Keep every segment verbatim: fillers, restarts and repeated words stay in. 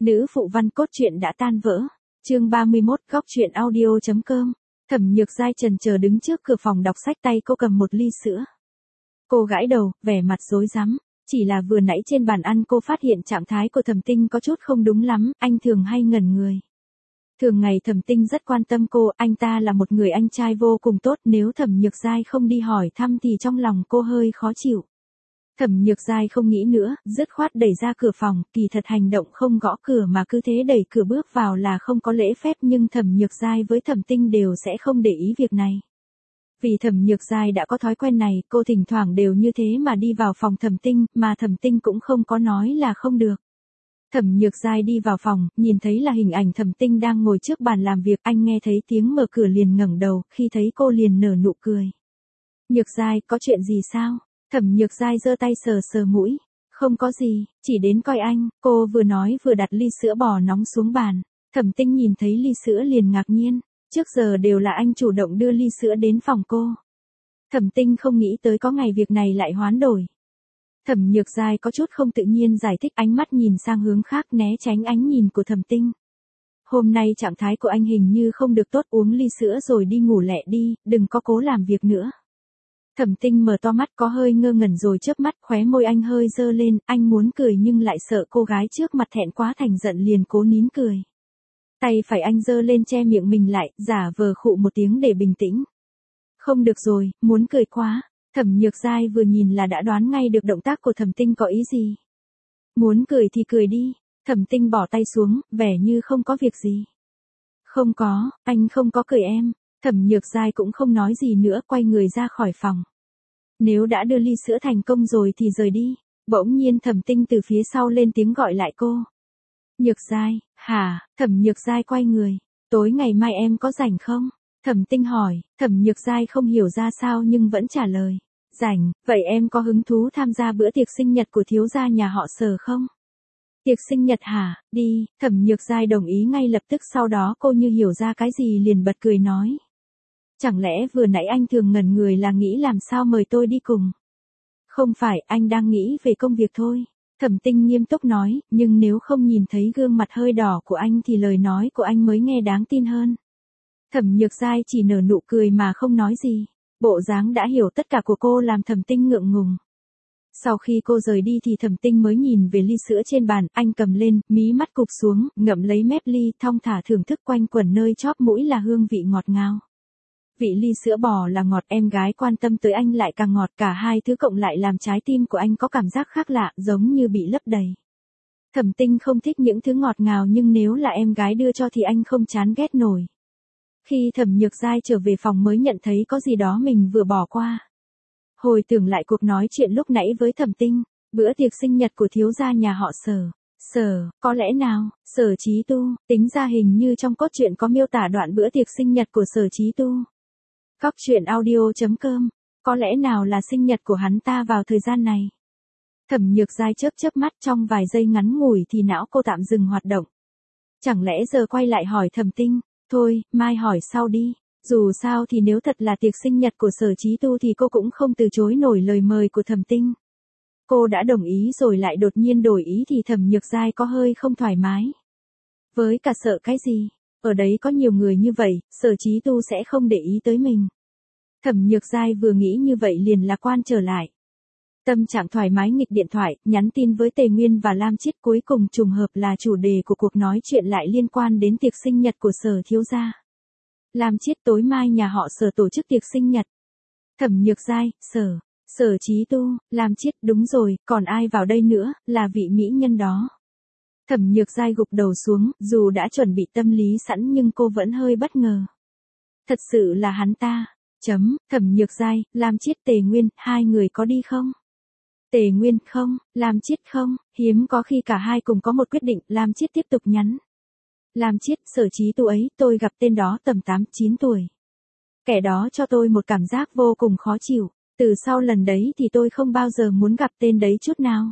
Nữ phụ văn cốt truyện đã tan vỡ. Chương ba mươi mốt góc truyện audio.com. Thẩm Nhược Giai chần chờ đứng trước cửa phòng đọc sách, tay cô cầm một ly sữa. Cô gãi đầu, vẻ mặt rối rắm. Chỉ là vừa nãy trên bàn ăn cô phát hiện trạng thái của Thẩm Tinh có chút không đúng lắm, anh thường hay ngẩn người. Thường ngày Thẩm Tinh rất quan tâm cô, anh ta là một người anh trai vô cùng tốt, nếu Thẩm Nhược Giai không đi hỏi thăm thì trong lòng cô hơi khó chịu. Thẩm Nhược Giai không nghĩ nữa, dứt khoát đẩy ra cửa phòng, kỳ thật hành động không gõ cửa mà cứ thế đẩy cửa bước vào là không có lễ phép, nhưng Thẩm Nhược Giai với Thẩm Tinh đều sẽ không để ý việc này. Vì Thẩm Nhược Giai đã có thói quen này, cô thỉnh thoảng đều như thế mà đi vào phòng Thẩm Tinh, mà Thẩm Tinh cũng không có nói là không được. Thẩm Nhược Giai đi vào phòng, nhìn thấy là hình ảnh Thẩm Tinh đang ngồi trước bàn làm việc, anh nghe thấy tiếng mở cửa liền ngẩng đầu, khi thấy cô liền nở nụ cười. Nhược Giai, có chuyện gì sao? Thẩm Nhược Giai giơ tay sờ sờ mũi. Không có gì, chỉ đến coi anh, cô vừa nói vừa đặt ly sữa bò nóng xuống bàn. Thẩm Tinh nhìn thấy ly sữa liền ngạc nhiên, trước giờ đều là anh chủ động đưa ly sữa đến phòng cô. Thẩm Tinh không nghĩ tới có ngày việc này lại hoán đổi. Thẩm Nhược Giai có chút không tự nhiên giải thích, ánh mắt nhìn sang hướng khác né tránh ánh nhìn của Thẩm Tinh. Hôm nay trạng thái của anh hình như không được tốt, uống ly sữa rồi đi ngủ lẹ đi, đừng có cố làm việc nữa. Thẩm Tinh mở to mắt có hơi ngơ ngẩn rồi chớp mắt, khóe môi anh hơi dơ lên, anh muốn cười nhưng lại sợ cô gái trước mặt thẹn quá thành giận liền cố nín cười. Tay phải anh dơ lên che miệng mình lại, giả vờ khụ một tiếng để bình tĩnh. Không được rồi, muốn cười quá. Thẩm Nhược Giai vừa nhìn là đã đoán ngay được động tác của Thẩm Tinh có ý gì. Muốn cười thì cười đi. Thẩm Tinh bỏ tay xuống, vẻ như không có việc gì. Không có, anh không có cười em. Thẩm Nhược Giai cũng không nói gì nữa, quay người ra khỏi phòng. Nếu đã đưa ly sữa thành công rồi thì rời đi. Bỗng nhiên Thẩm Tinh từ phía sau lên tiếng gọi lại cô. Nhược Giai, hả? Thẩm Nhược Giai quay người. Tối ngày mai em có rảnh không? Thẩm Tinh hỏi. Thẩm Nhược Giai không hiểu ra sao nhưng vẫn trả lời. Rảnh, vậy em có hứng thú tham gia bữa tiệc sinh nhật của thiếu gia nhà họ Sở không? Tiệc sinh nhật hả? Đi. Thẩm Nhược Giai đồng ý ngay lập tức, sau đó cô như hiểu ra cái gì liền bật cười nói. Chẳng lẽ vừa nãy anh thường ngẩn người là nghĩ làm sao mời tôi đi cùng? Không phải, anh đang nghĩ về công việc thôi. Thẩm Tinh nghiêm túc nói, nhưng nếu không nhìn thấy gương mặt hơi đỏ của anh thì lời nói của anh mới nghe đáng tin hơn. Thẩm Nhược Giai chỉ nở nụ cười mà không nói gì. Bộ dáng đã hiểu tất cả của cô làm Thẩm Tinh ngượng ngùng. Sau khi cô rời đi thì Thẩm Tinh mới nhìn về ly sữa trên bàn, anh cầm lên, mí mắt cụp xuống, ngậm lấy mép ly, thong thả thưởng thức, quanh quẩn nơi chóp mũi là hương vị ngọt ngào. Vị ly sữa bò là ngọt, em gái quan tâm tới anh lại càng ngọt, cả hai thứ cộng lại làm trái tim của anh có cảm giác khác lạ, giống như bị lấp đầy. Thẩm Tinh không thích những thứ ngọt ngào nhưng nếu là em gái đưa cho thì anh không chán ghét nổi. Khi Thẩm Nhược Giai trở về phòng mới nhận thấy có gì đó mình vừa bỏ qua. Hồi tưởng lại cuộc nói chuyện lúc nãy với Thẩm Tinh, bữa tiệc sinh nhật của thiếu gia nhà họ Sở. Sở, có lẽ nào, Sở Chí Tu, tính ra hình như trong cốt truyện có miêu tả đoạn bữa tiệc sinh nhật của Sở Chí Tu. Góc truyện audio.com, có lẽ nào là sinh nhật của hắn ta vào thời gian này. Thẩm Nhược Giai chớp chớp mắt, trong vài giây ngắn ngủi thì não cô tạm dừng hoạt động. Chẳng lẽ giờ quay lại hỏi Thẩm Tinh, thôi, mai hỏi sau đi. Dù sao thì nếu thật là tiệc sinh nhật của Sở Chí Tu thì cô cũng không từ chối nổi lời mời của Thẩm Tinh. Cô đã đồng ý rồi lại đột nhiên đổi ý thì Thẩm Nhược Giai có hơi không thoải mái. Với cả sợ cái gì? Ở đấy có nhiều người như vậy, Sở Chí Tu sẽ không để ý tới mình. Thẩm Nhược Giai vừa nghĩ như vậy liền lạc quan trở lại. Tâm trạng thoải mái nghịch điện thoại, nhắn tin với Tề Nguyên và Lam Chiết, cuối cùng trùng hợp là chủ đề của cuộc nói chuyện lại liên quan đến tiệc sinh nhật của Sở thiếu gia. Lam Chiết, tối mai nhà họ Sở tổ chức tiệc sinh nhật. Thẩm Nhược Giai, Sở, Sở Chí Tu, Lam Chiết, đúng rồi, còn ai vào đây nữa, là vị mỹ nhân đó. Thẩm Nhược Giai gục đầu xuống, dù đã chuẩn bị tâm lý sẵn nhưng cô vẫn hơi bất ngờ. Thật sự là hắn ta. Chấm, Thẩm Nhược Giai, Lam Chiết, Tề Nguyên, hai người có đi không? Tề Nguyên, không, Lam Chiết không, hiếm có khi cả hai cùng có một quyết định, Lam Chiết tiếp tục nhắn. Lam Chiết, Sở Chí Tu ấy, tôi gặp tên đó tầm tám chín tuổi. Kẻ đó cho tôi một cảm giác vô cùng khó chịu, từ sau lần đấy thì tôi không bao giờ muốn gặp tên đấy chút nào.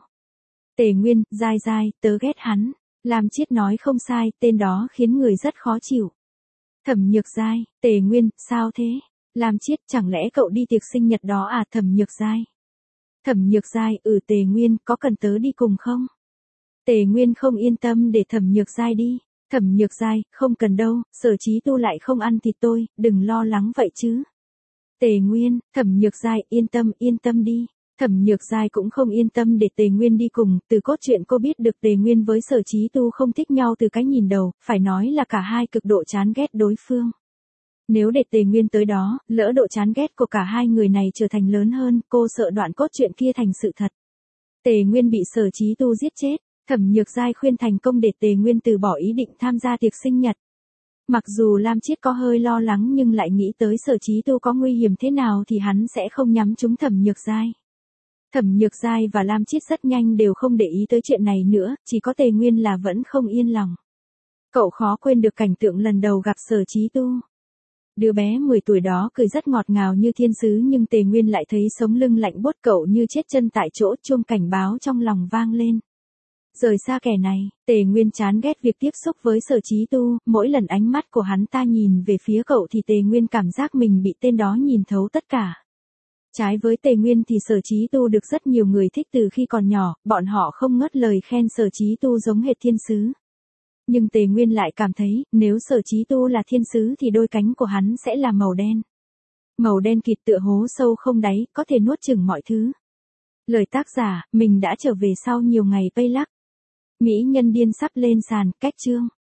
Tề Nguyên, Giai Giai, tớ ghét hắn. Lam Chiết nói không sai, tên đó khiến người rất khó chịu. Thẩm Nhược Giai, Tề Nguyên, sao thế? Lam Chiết, chẳng lẽ cậu đi tiệc sinh nhật đó à? Thẩm Nhược Giai. Thẩm Nhược Giai, ừ Tề Nguyên, có cần tớ đi cùng không? Tề Nguyên không yên tâm để Thẩm Nhược Giai đi. Thẩm Nhược Giai, không cần đâu, Sở Chí Tu lại không ăn thịt tôi, đừng lo lắng vậy chứ. Tề Nguyên, Thẩm Nhược Giai, yên tâm, yên tâm đi. Thẩm Nhược Giai cũng không yên tâm để Tề Nguyên đi cùng, từ cốt truyện cô biết được Tề Nguyên với Sở Chí Tu không thích nhau từ cái nhìn đầu, phải nói là cả hai cực độ chán ghét đối phương. Nếu để Tề Nguyên tới đó, lỡ độ chán ghét của cả hai người này trở thành lớn hơn, cô sợ đoạn cốt truyện kia thành sự thật. Tề Nguyên bị Sở Chí Tu giết chết, Thẩm Nhược Giai khuyên thành công để Tề Nguyên từ bỏ ý định tham gia tiệc sinh nhật. Mặc dù Lam Chiết có hơi lo lắng nhưng lại nghĩ tới Sở Chí Tu có nguy hiểm thế nào thì hắn sẽ không nhắm trúng Thẩm Nhược Giai. Thẩm Nhược Giai và Lam Chiết rất nhanh đều không để ý tới chuyện này nữa, chỉ có Tề Nguyên là vẫn không yên lòng. Cậu khó quên được cảnh tượng lần đầu gặp Sở Chí Tu. Đứa bé mười tuổi đó cười rất ngọt ngào như thiên sứ nhưng Tề Nguyên lại thấy sống lưng lạnh buốt, cậu như chết chân tại chỗ, chuông cảnh báo trong lòng vang lên. Rời xa kẻ này, Tề Nguyên chán ghét việc tiếp xúc với Sở Chí Tu, mỗi lần ánh mắt của hắn ta nhìn về phía cậu thì Tề Nguyên cảm giác mình bị tên đó nhìn thấu tất cả. Trái với Tề Nguyên thì Sở Chí Tu được rất nhiều người thích từ khi còn nhỏ, bọn họ không ngớt lời khen Sở Chí Tu giống hệt thiên sứ. Nhưng Tề Nguyên lại cảm thấy, nếu Sở Chí Tu là thiên sứ thì đôi cánh của hắn sẽ là màu đen. Màu đen kịt tựa hố sâu không đáy, có thể nuốt chửng mọi thứ. Lời tác giả, mình đã trở về sau nhiều ngày pây lắc. Mỹ nhân điên sắp lên sàn, cách chương.